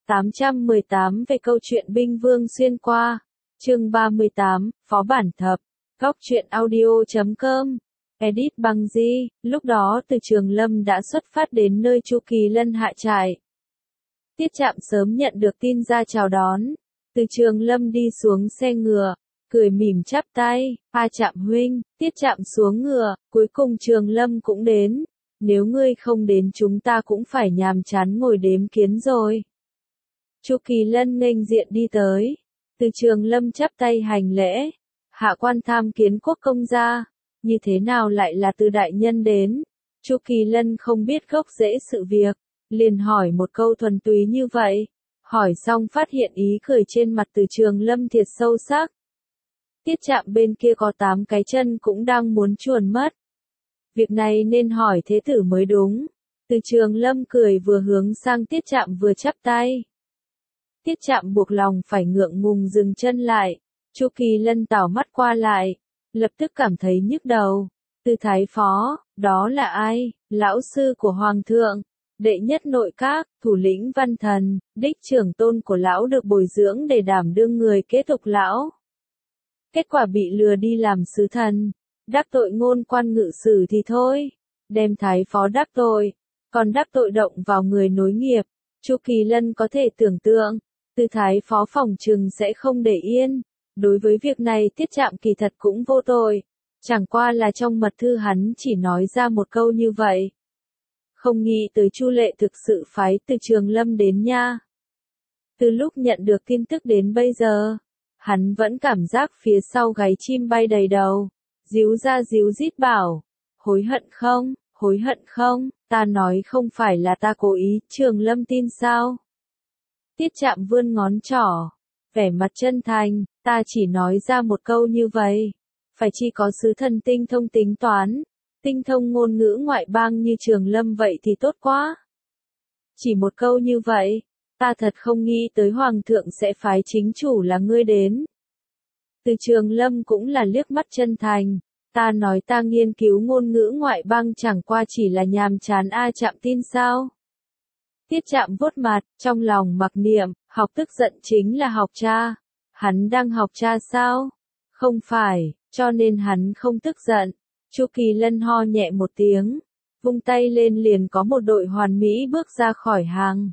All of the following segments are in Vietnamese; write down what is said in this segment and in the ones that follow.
818 về câu chuyện binh vương xuyên qua. Chương 38, Phó bản thập. Góc truyện audio.com. Edit bằng Di. Lúc đó Từ Trường Lâm đã xuất phát đến nơi Chu Kỳ Lân hạ trại. Tiết Trạm sớm nhận được tin ra chào đón. Từ Trường Lâm đi xuống xe ngựa, cười mỉm chắp tay, "A Trạm huynh." Tiết Trạm xuống ngựa, "Cuối cùng Trường Lâm cũng đến. Nếu ngươi không đến chúng ta cũng phải nhàm chán ngồi đếm kiến rồi." Chu Kỳ Lân nghênh diện đi tới. Từ Trường Lâm chắp tay hành lễ, "Hạ quan tham kiến quốc công gia." "Như thế nào lại là Từ đại nhân đến?" Chu Kỳ Lân không biết gốc rễ sự việc, liền hỏi một câu thuần túy như vậy. Hỏi xong phát hiện ý cười trên mặt Từ Trường Lâm thiệt sâu sắc. Tiết Trạm bên kia có 8 cái chân cũng đang muốn chuồn mất. Việc này nên hỏi thế tử mới đúng. Từ Trường Lâm cười vừa hướng sang Tiết Trạm vừa chắp tay. Tiết Trạm buộc lòng phải ngượng ngùng dừng chân lại. Chu Kỳ Lân đảo mắt qua lại, lập tức cảm thấy nhức đầu. Từ thái phó, đó là ai? Lão sư của hoàng thượng, đệ nhất nội các, thủ lĩnh văn thần, đích trưởng tôn của lão được bồi dưỡng để đảm đương người kế tục lão. Kết quả bị lừa đi làm sứ thần, đắc tội ngôn quan ngự sử thì thôi, đem thái phó đắc tội, còn đắc tội động vào người nối nghiệp. Chu Kỳ Lân có thể tưởng tượng, Từ thái phó phòng trừng sẽ không để yên. Đối với việc này Tiết Trạm kỳ thật cũng vô tội, chẳng qua là trong mật thư hắn chỉ nói ra một câu như vậy. Không nghĩ tới Chu Lệ thực sự phái Từ Trường Lâm đến nha. Từ lúc nhận được tin tức đến bây giờ, hắn vẫn cảm giác phía sau gáy chim bay đầy đầu, díu ra díu dít bảo, hối hận không, ta nói không phải là ta cố ý, Trường Lâm tin sao? Tiết Trạm vươn ngón trỏ, vẻ mặt chân thành, ta chỉ nói ra một câu như vậy, phải chỉ có sứ thần tinh thông tính toán, tinh thông ngôn ngữ ngoại bang như Trường Lâm vậy thì tốt quá. Chỉ một câu như vậy, ta thật không nghĩ tới Hoàng thượng sẽ phái chính chủ là ngươi đến. Từ Trường Lâm cũng là liếc mắt chân thành, ta nói ta nghiên cứu ngôn ngữ ngoại bang chẳng qua chỉ là nhàm chán A Trạm tin sao? Tiết Trạm vuốt mặt, trong lòng mặc niệm, học tức giận chính là học cha. Hắn đang học cha sao? Không phải, cho nên hắn không tức giận. Chu Kỳ Lân ho nhẹ một tiếng, vung tay lên liền có một đội hoàn mỹ bước ra khỏi hàng.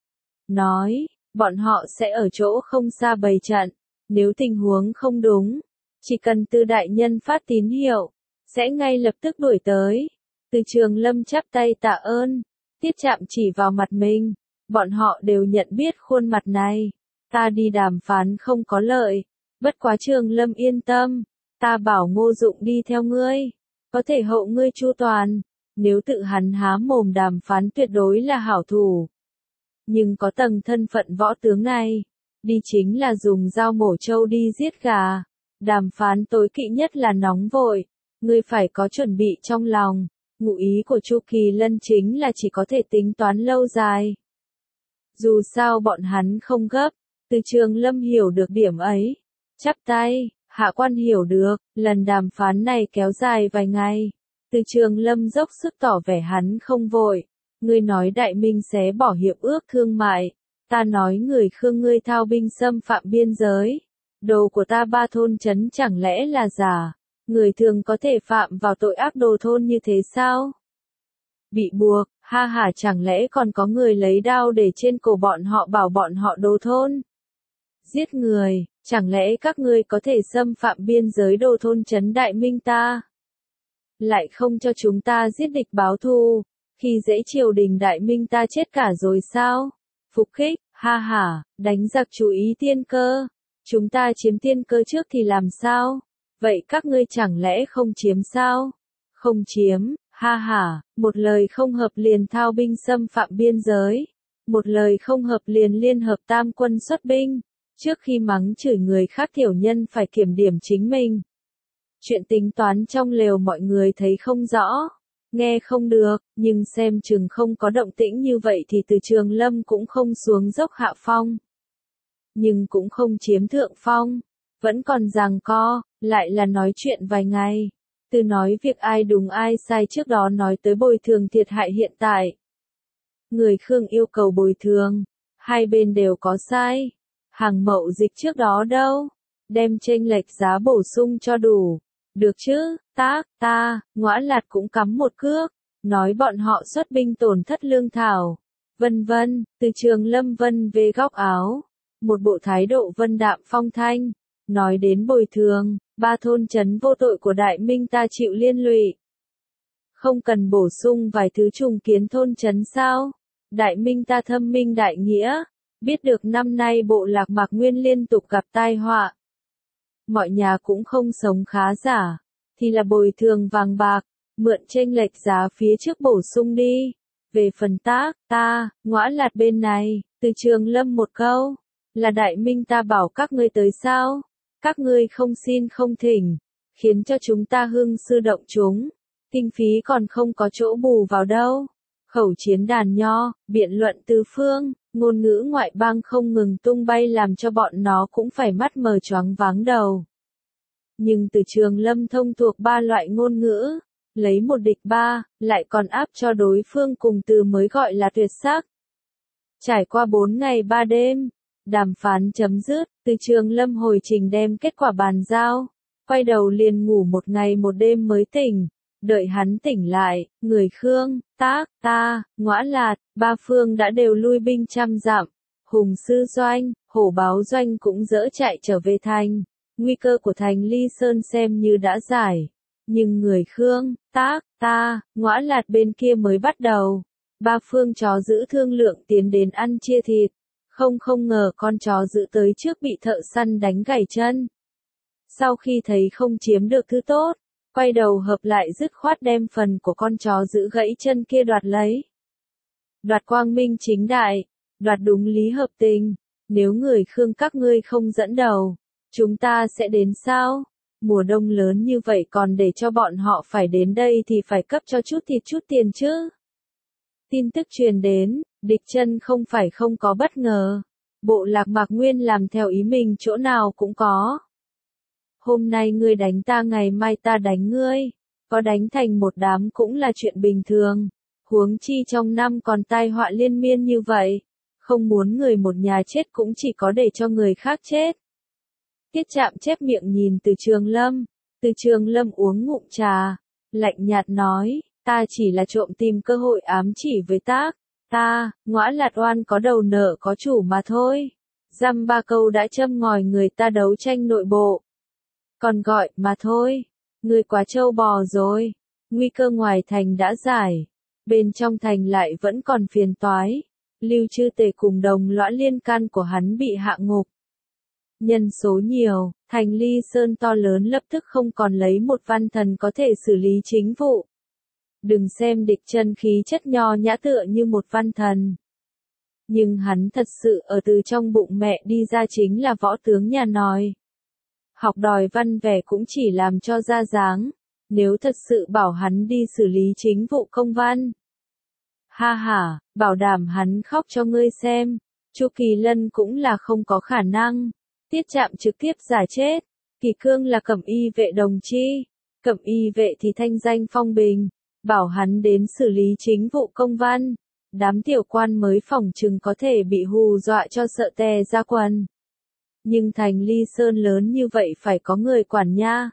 Nói, bọn họ sẽ ở chỗ không xa bày trận, nếu tình huống không đúng, chỉ cần Từ đại nhân phát tín hiệu, sẽ ngay lập tức đuổi tới. Từ Trường Lâm chắp tay tạ ơn. Tiết Trạm chỉ vào mặt mình, bọn họ đều nhận biết khuôn mặt này. Ta đi đàm phán không có lợi, bất quá Trường Lâm yên tâm, ta bảo Ngô Dụng đi theo ngươi, có thể hậu ngươi chu toàn. Nếu tự hắn há mồm đàm phán tuyệt đối là hảo thủ. Nhưng có tầng thân phận võ tướng này, đi chính là dùng dao mổ trâu đi giết gà. Đàm phán tối kỵ nhất là nóng vội, ngươi phải có chuẩn bị trong lòng. Ngụ ý của Chu Kỳ Lân chính là chỉ có thể tính toán lâu dài. Dù sao bọn hắn không gấp, Từ Trường Lâm hiểu được điểm ấy. Chắp tay, hạ quan hiểu được, lần đàm phán này kéo dài vài ngày. Từ Trường Lâm dốc sức tỏ vẻ hắn không vội. Ngươi nói Đại Minh xé bỏ hiệp ước thương mại, ta nói người Khương ngươi thao binh xâm phạm biên giới. Đồ của ta 3 thôn trấn chẳng lẽ là giả? Người thường có thể phạm vào tội ác đồ thôn như thế sao? Bị buộc, ha hả, chẳng lẽ còn có người lấy đao để trên cổ bọn họ bảo bọn họ đồ thôn? Giết người, chẳng lẽ các ngươi có thể xâm phạm biên giới đồ thôn trấn Đại Minh ta? Lại không cho chúng ta giết địch báo thù, khi dễ triều đình Đại Minh ta chết cả rồi sao? Phục khích, ha hả, đánh giặc chú ý tiên cơ. Chúng ta chiếm tiên cơ trước thì làm sao? Vậy các ngươi chẳng lẽ không chiếm sao? Không chiếm, ha hả, một lời không hợp liền thao binh xâm phạm biên giới. Một lời không hợp liền liên hợp tam quân xuất binh. Trước khi mắng chửi người khác tiểu nhân phải kiểm điểm chính mình. Chuyện tính toán trong lều mọi người thấy không rõ, nghe không được, nhưng xem chừng không có động tĩnh như vậy thì Từ Trường Lâm cũng không xuống dốc hạ phong. Nhưng cũng không chiếm thượng phong, vẫn còn giằng co, lại là nói chuyện vài ngày. Từ nói việc ai đúng ai sai trước đó nói tới bồi thường thiệt hại hiện tại. Người Khương yêu cầu bồi thường, Hai bên đều có sai. Hàng mậu dịch trước đó đâu? Đem chênh lệch giá bổ sung cho đủ. Được chứ, Ngõa Lạt cũng cắm một cước. Nói bọn họ xuất binh tổn thất lương thảo. Vân vân, Từ Trường Lâm vân về góc áo. Một bộ thái độ vân đạm phong thanh. Nói đến bồi thường, 3 thôn trấn vô tội của Đại Minh ta chịu liên lụy. Không cần bổ sung vài thứ trùng kiến thôn trấn sao? Đại Minh ta thâm minh đại nghĩa. Biết được năm nay bộ lạc Mạc Nguyên liên tục gặp tai họa. Mọi nhà cũng không sống khá giả. Thì là bồi thường vàng bạc, mượn chênh lệch giá phía trước bổ sung đi. Về phần Ngõa Lạt bên này, Từ Trường Lâm một câu. Là Đại Minh ta bảo các ngươi tới sao? Các ngươi không xin không thỉnh. Khiến cho chúng ta hưng sư động chúng. Kinh phí còn không có chỗ bù vào đâu. Khẩu chiến đàn nho, biện luận tứ phương, ngôn ngữ ngoại bang không ngừng tung bay làm cho bọn nó cũng phải mắt mờ choáng váng đầu. Nhưng Từ Trường Lâm thông thuộc 3 loại ngôn ngữ, lấy một địch 3, lại còn áp cho đối phương cùng từ mới gọi là tuyệt sắc. Trải qua 4 ngày 3 đêm, đàm phán chấm dứt, Từ Trường Lâm hồi trình đem kết quả bàn giao, quay đầu liền ngủ 1 ngày 1 đêm mới tỉnh. Đợi hắn tỉnh lại, người Khương, Ngõa Lạt, 3 phương đã đều lui binh trăm dặm. Hùng Sư Doanh, Hổ Báo Doanh cũng dỡ chạy trở về thành. Nguy cơ của thành Ly Sơn xem như đã giải. Nhưng người Khương, Ngõa Lạt bên kia mới bắt đầu. 3 phương chó giữ thương lượng tiến đến ăn chia thịt. Không ngờ con chó giữ tới trước bị thợ săn đánh gãy chân. Sau khi thấy không chiếm được thứ tốt, quay đầu hợp lại dứt khoát đem phần của con chó giữ gãy chân kia đoạt lấy. Đoạt quang minh chính đại, đoạt đúng lý hợp tình. Nếu người Khương các ngươi không dẫn đầu, chúng ta sẽ đến sao? Mùa đông lớn như vậy còn để cho bọn họ phải đến đây thì phải cấp cho chút thịt chút tiền chứ. Tin tức truyền đến, địch chân không phải không có bất ngờ. Bộ lạc Mạc Nguyên làm theo ý mình chỗ nào cũng có. Hôm nay ngươi đánh ta ngày mai ta đánh ngươi. Có đánh thành một đám cũng là chuyện bình thường. Huống chi trong năm còn tai họa liên miên như vậy. Không muốn người một nhà chết cũng chỉ có để cho người khác chết. Tiết Trạm chép miệng nhìn Từ Trường Lâm. Từ Trường Lâm uống ngụm trà. Lạnh nhạt nói, ta chỉ là trộm tìm cơ hội ám chỉ với Ngõa Lạt oan có đầu nợ có chủ mà thôi. Dăm 3 câu đã châm ngòi người ta đấu tranh nội bộ. Còn gọi mà thôi. Ngươi quá trâu bò rồi. Nguy cơ ngoài thành đã giải. Bên trong thành lại vẫn còn phiền toái. Lưu Chư Tề cùng đồng lõa liên can của hắn bị hạ ngục. Nhân số nhiều, thành Ly Sơn to lớn lập tức không còn lấy một văn thần có thể xử lý chính vụ. Đừng xem địch chân khí chất nho nhã tựa như một văn thần. Nhưng hắn thật sự ở từ trong bụng mẹ đi ra chính là võ tướng nhà nòi. Học đòi văn vẻ cũng chỉ làm cho ra dáng. Nếu thật sự bảo hắn đi xử lý chính vụ công văn. Ha ha, bảo đảm hắn khóc cho ngươi xem. Chu Kỳ Lân cũng là không có khả năng. Tiết Trạm trực tiếp giả chết. Kỳ Cương là cẩm y vệ đồng chi. Cẩm y vệ thì thanh danh phong bình. Bảo hắn đến xử lý chính vụ công văn. Đám tiểu quan mới phỏng chừng có thể bị hù dọa cho sợ tè ra quần. Nhưng thành Ly Sơn lớn như vậy phải có người quản nha.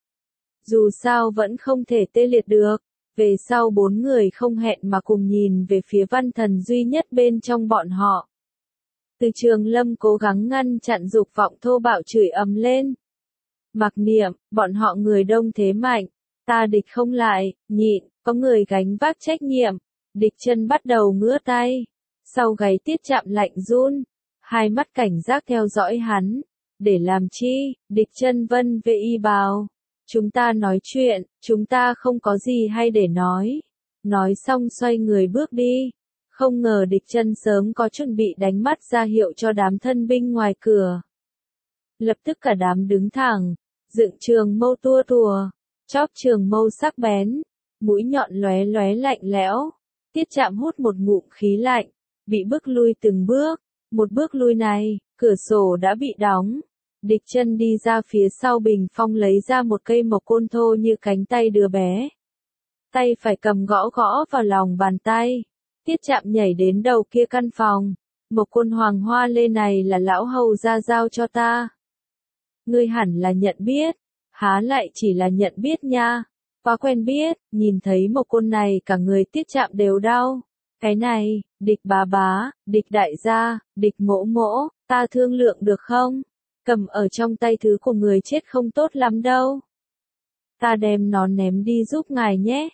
Dù sao vẫn không thể tê liệt được. Về sau 4 người không hẹn mà cùng nhìn về phía văn thần duy nhất bên trong bọn họ. Từ Trường Lâm cố gắng ngăn chặn dục vọng thô bạo chửi ầm lên. Mặc niệm, bọn họ người đông thế mạnh. Ta địch không lại, nhịn, có người gánh vác trách nhiệm. Địch chân bắt đầu ngứa tay. Sau gáy Tiết Trạm lạnh run. Hai mắt cảnh giác theo dõi hắn. Để làm chi? Địch chân vân vệ y bào. Chúng ta nói chuyện, chúng ta không có gì hay để nói. Nói xong xoay người bước đi. Không ngờ địch chân sớm có chuẩn bị đánh mắt ra hiệu cho đám thân binh ngoài cửa. Lập tức cả đám đứng thẳng. Dựng trường mâu tua tùa. Chóp trường mâu sắc bén. Mũi nhọn lóe lóe lạnh lẽo. Tiết Trạm hút một ngụm khí lạnh. Bị bước lui từng bước. Một bước lui này, cửa sổ đã bị đóng. Địch chân đi ra phía sau bình phong lấy ra một cây mộc côn thô như cánh tay đứa bé. Tay phải cầm gõ gõ vào lòng bàn tay. Tiết Trạm nhảy đến đầu kia căn phòng. một côn hoàng hoa lê này là lão hầu gia giao cho ta. Ngươi hẳn là nhận biết, há lại chỉ là nhận biết nha, quá quen biết, nhìn thấy một côn này cả người tiết chạm đều đau. Cái này, địch bá, địch đại gia, địch mỗ, ta thương lượng được không? Cầm ở trong tay thứ của người chết không tốt lắm đâu. Ta đem nó ném đi giúp ngài nhé.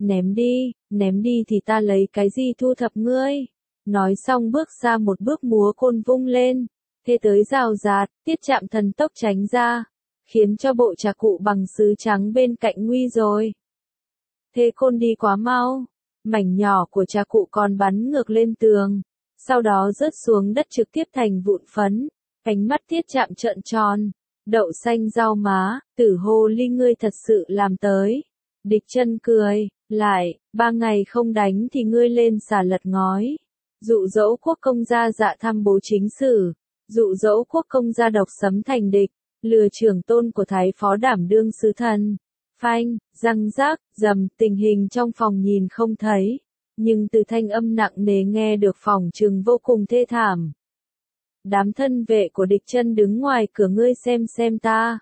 Ném đi thì ta lấy cái gì thu thập ngươi? Nói xong bước ra một bước múa côn vung lên. Thế tới rào rạt, tiết chạm thần tốc tránh ra. Khiến cho bộ trà cụ bằng sứ trắng bên cạnh nguy rồi. Thế côn đi quá mau. Mảnh nhỏ của trà cụ còn bắn ngược lên tường. Sau đó rớt xuống đất trực tiếp thành vụn phấn. Ánh mắt tiết chạm trợn tròn. Đậu xanh rau má, Tử hồ ly ngươi thật sự làm tới. Địch chân cười, lại, 3 ngày không đánh thì ngươi lên xà lật ngói. Dụ dỗ quốc công gia dạ tham bố chính sử. Dụ dỗ quốc công gia độc sấm thành địch. Lừa trưởng tôn của thái phó đảm đương sứ thần. Phanh, răng rác, dầm, tình hình trong phòng nhìn không thấy. Nhưng từ thanh âm nặng nề nghe được phòng trừng vô cùng thê thảm. Đám thân vệ của địch chân đứng ngoài cửa ngươi xem ta.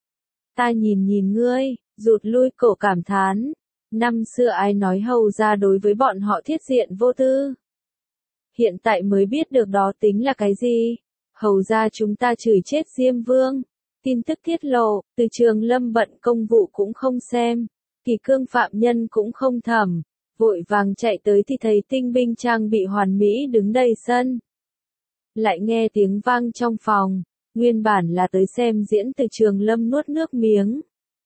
Ta nhìn ngươi, rụt lui cổ cảm thán. Năm xưa ai nói hầu ra đối với bọn họ thiết diện vô tư. Hiện tại mới biết được đó tính là cái gì. Hầu ra chúng ta chửi chết Diêm Vương. Tin tức tiết lộ, từ Trường Lâm bận công vụ cũng không xem. Kỳ cương phạm nhân cũng không thẩm. Vội vàng chạy tới thì thấy tinh binh trang bị hoàn mỹ đứng đầy sân. Lại nghe tiếng vang trong phòng, nguyên bản là tới xem diễn từ Trường Lâm nuốt nước miếng.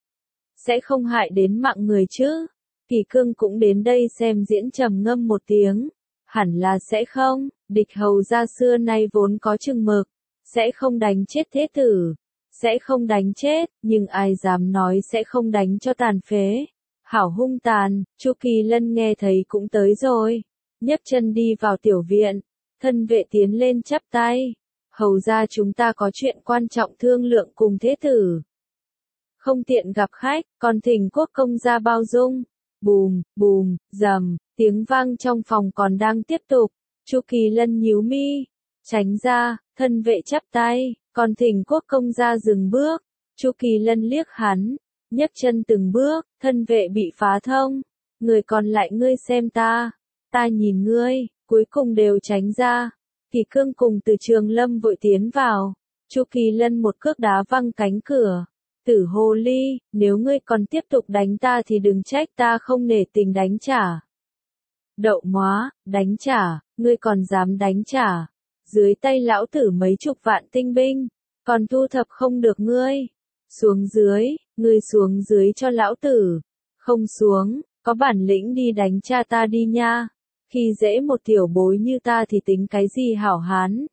Sẽ không hại đến mạng người chứ? Kỳ cương cũng đến đây xem diễn trầm ngâm một tiếng. Hẳn là sẽ không, địch hầu gia xưa nay vốn có chừng mực, sẽ không đánh chết thế tử, sẽ không đánh chết, nhưng ai dám nói sẽ không đánh cho tàn phế. Hảo hung tàn, Chu Kỳ Lân nghe thấy cũng tới rồi, nhấc chân đi vào tiểu viện. Thân vệ tiến lên chắp tay. Hầu ra chúng ta có chuyện quan trọng thương lượng cùng thế tử. Không tiện gặp khách, còn thỉnh quốc công gia bao dung. Bùm, rầm, tiếng vang trong phòng còn đang tiếp tục. Chu Kỳ Lân nhíu mi. Tránh ra, thân vệ chắp tay, còn thỉnh quốc công gia dừng bước. Chu Kỳ Lân liếc hắn, nhấc chân từng bước, thân vệ bị phá thông. Người còn lại ngươi xem ta nhìn ngươi. Cuối cùng đều tránh ra. Kỳ cương cùng từ Trường Lâm vội tiến vào. Chu Kỳ Lân một cước đá văng cánh cửa. Tử hồ ly, nếu ngươi còn tiếp tục đánh ta thì đừng trách ta không nể tình đánh trả. Đậu móa, đánh trả, ngươi còn dám đánh trả. Dưới tay lão tử mấy chục vạn tinh binh, còn thu thập không được ngươi. Xuống dưới, ngươi xuống dưới cho lão tử. Không xuống, có bản lĩnh đi đánh cha ta đi nha. Khi dễ một tiểu bối như ta thì tính cái gì hảo hán?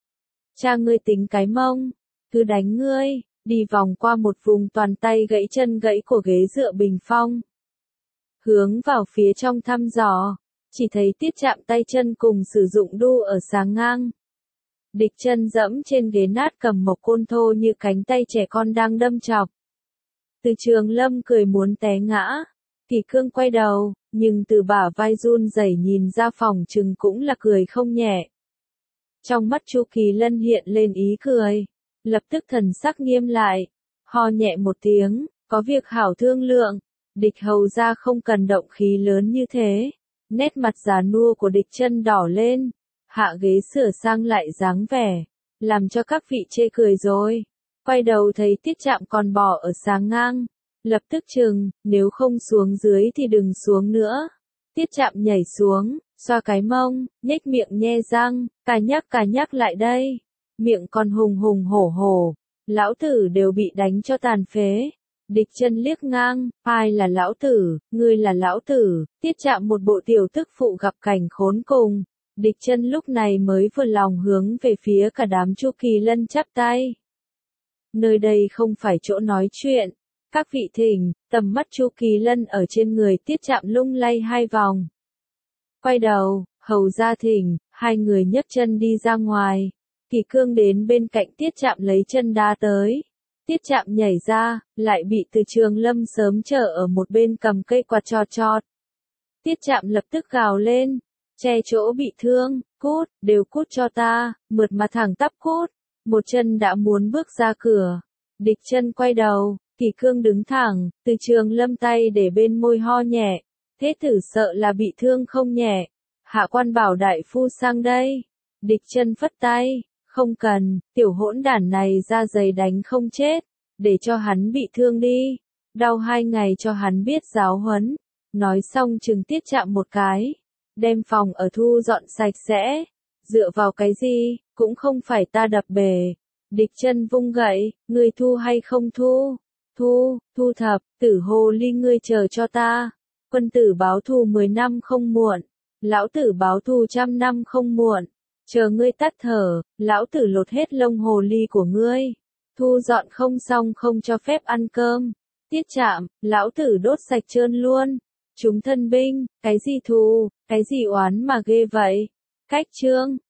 Cha ngươi tính cái mông, cứ đánh ngươi, đi vòng qua một vùng toàn tay gãy chân gãy của ghế dựa bình phong. Hướng vào phía trong thăm dò, chỉ thấy tiết chạm tay chân cùng sử dụng đu ở sáng ngang. Địch chân dẫm trên ghế nát cầm một côn thô như cánh tay trẻ con đang đâm chọc. Từ Trường Lâm cười muốn té ngã. Kỳ cương quay đầu, nhưng từ bả vai run rẩy nhìn ra phòng chừng cũng là cười không nhẹ. Trong mắt Chu Kỳ Lân hiện lên ý cười, lập tức thần sắc nghiêm lại, ho nhẹ một tiếng, có việc hảo thương lượng, địch hầu ra không cần động khí lớn như thế. Nét mặt già nua của địch chân đỏ lên, hạ ghế sửa sang lại dáng vẻ, làm cho các vị chê cười rồi. Quay đầu thấy tiết chạm còn bò ở sáng ngang. Lập tức chừng, nếu không xuống dưới thì đừng xuống nữa. Tiết chạm nhảy xuống, xoa cái mông, nhếch miệng nhe răng, cà nhắc lại đây. Miệng còn hùng hổ. Lão tử đều bị đánh cho tàn phế. Địch chân liếc ngang, ai là lão tử, ngươi là lão tử. Tiết chạm một bộ tiểu tức phụ gặp cảnh khốn cùng. Địch chân lúc này mới vừa lòng hướng về phía cả đám Chu Kỳ Lân chắp tay. Nơi đây không phải chỗ nói chuyện. Các vị thỉnh, tầm mắt Chu Kỳ Lân ở trên người tiết chạm lung lay 2 vòng. Quay đầu, hầu ra thỉnh, 2 người nhấc chân đi ra ngoài. Kỳ cương đến bên cạnh tiết chạm lấy chân đá tới. Tiết chạm nhảy ra, lại bị từ Trường Lâm sớm chờ ở một bên cầm cây quạt chọt. Tiết chạm lập tức gào lên. che chỗ bị thương, cút, đều cút cho ta, mượt mà thẳng tắp cút. Một chân đã muốn bước ra cửa. Địch Chân quay đầu, Kỳ Cương đứng thẳng, Từ Trường Lâm tay để bên môi ho nhẹ. Thế tử sợ là bị thương không nhẹ. Hạ quan bảo đại phu sang đây. Địch Chân phất tay, không cần, tiểu hỗn đản này ra giày đánh không chết. Để cho hắn bị thương đi. Đau 2 ngày cho hắn biết giáo huấn. Nói xong Trừng Tiết chạm một cái. Đem phòng ở thu dọn sạch sẽ. Dựa vào cái gì, cũng không phải ta đập bể. Địch Chân vung gậy, ngươi thu hay không thu? Thu thập, Tử hồ ly ngươi chờ cho ta. Quân tử báo thù 10 năm không muộn. Lão tử báo thù 100 năm không muộn. Chờ ngươi tắt thở, lão tử lột hết lông hồ ly của ngươi. Thu dọn không xong không cho phép ăn cơm. Tiết chạm, lão tử đốt sạch trơn luôn. Chúng thân binh, cái gì thù, cái gì oán mà ghê vậy? Cách chương